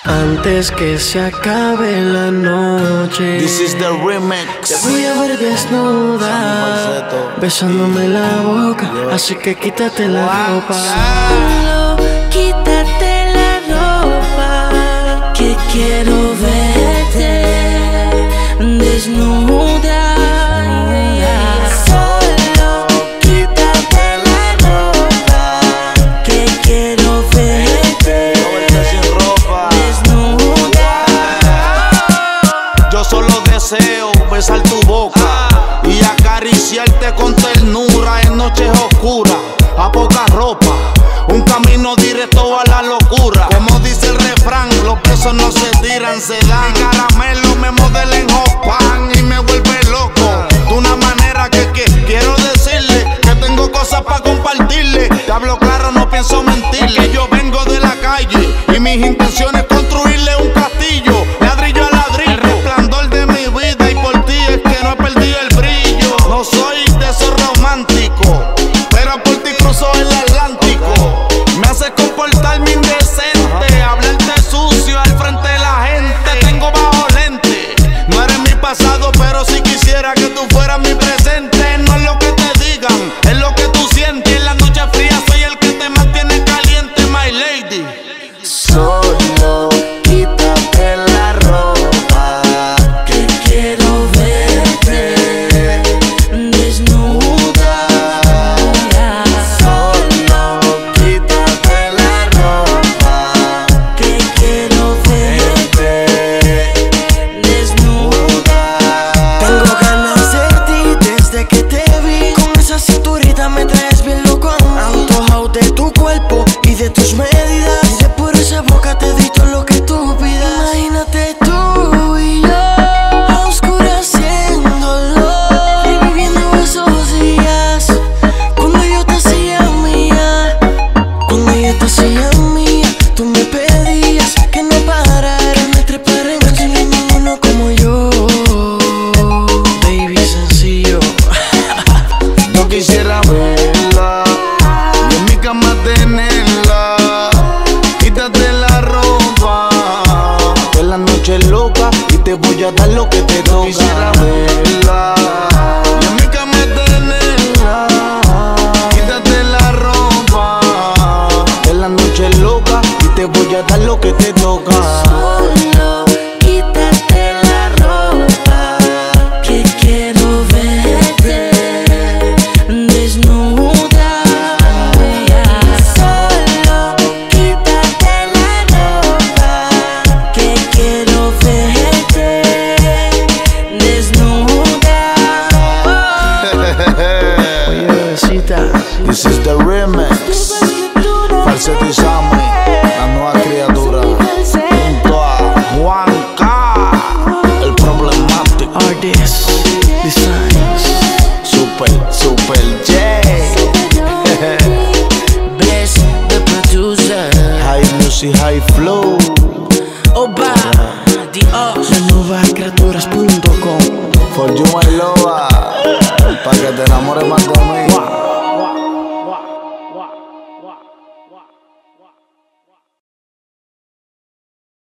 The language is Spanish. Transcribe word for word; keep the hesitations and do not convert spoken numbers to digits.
Antes que se acabe la noche, This is the remix. te voy a ver desnuda, besándome la boca, así que quítate la ropa. Solo quítate la ropa, que quiero verte desnuda. Solo quítate la ropa, que quiero verte desnuda. Yo solo deseo besar tu boca y acariciarte con ternura en noches oscuras, a poca ropa, un camino directo a la locura. Como dice el refrán, los besos no se tiran, se dan. Mi caramelo me modela en Hoppan y me vuelve loco de una manera que, que quiero decirle que tengo cosas para compartirle. Te hablo claro, no pienso mentirle, que yo vengo de la calle y mis intenciones construirle un castillo, ladrillo a ladrillo, el resplandor de mi vida, y por ti es que no he perdido el brillo. No soy de esos románticos, pero por ti cruzo el Atlántico. Me haces comportarme indecente, hablarte sucio al frente de la gente. Tengo bajo lente, no eres mi pasado, pero si quisiera que tú fueras mi presente. No es lo que te digan, es lo que tú sientes. En las noches frías soy el que te mantiene caliente, my lady. Solo quítate la ropa, que quiero verte desnuda. Solo quítate la ropa, que quiero verte desnuda. Tengo ganas de ti desde que te vi. Con esa cinturita me traes bien loco. Antojado de tu cuerpo y de tus medidas, y de por esa boca te di todo lo que tú pidas. Imagínate tú y yo a oscuras haciéndolo, reviviendo esos días cuando yo te hacía mía. Cuando yo te hacía mía, tú me pedías que no parara, que me trepara en porque no hay ninguno como yo. Baby, sencillo. Yo quisiera verla y en mi cama tenerla. Quítate la ropa, que la noche es loca y te voy a dar lo que te toca. Yo quisiera verla y en mi cama tenerla. Quítate la ropa, que la noche es loca y te voy a dar lo que te toca. Solo quítate la ropa, que quiero verte desnuda. Solo quítate la ropa, que quiero verte desnuda. Oye, bebecita, This is the remix. Falsetto y Sammy, la nueva criatura, junto a Juanca, el problemático. artists, designs, Super, super J. Bless the producer. High music, high flow. Oba, the us. la nueva criaturas punto com. For you, my lover, pa' que te enamores más de mí.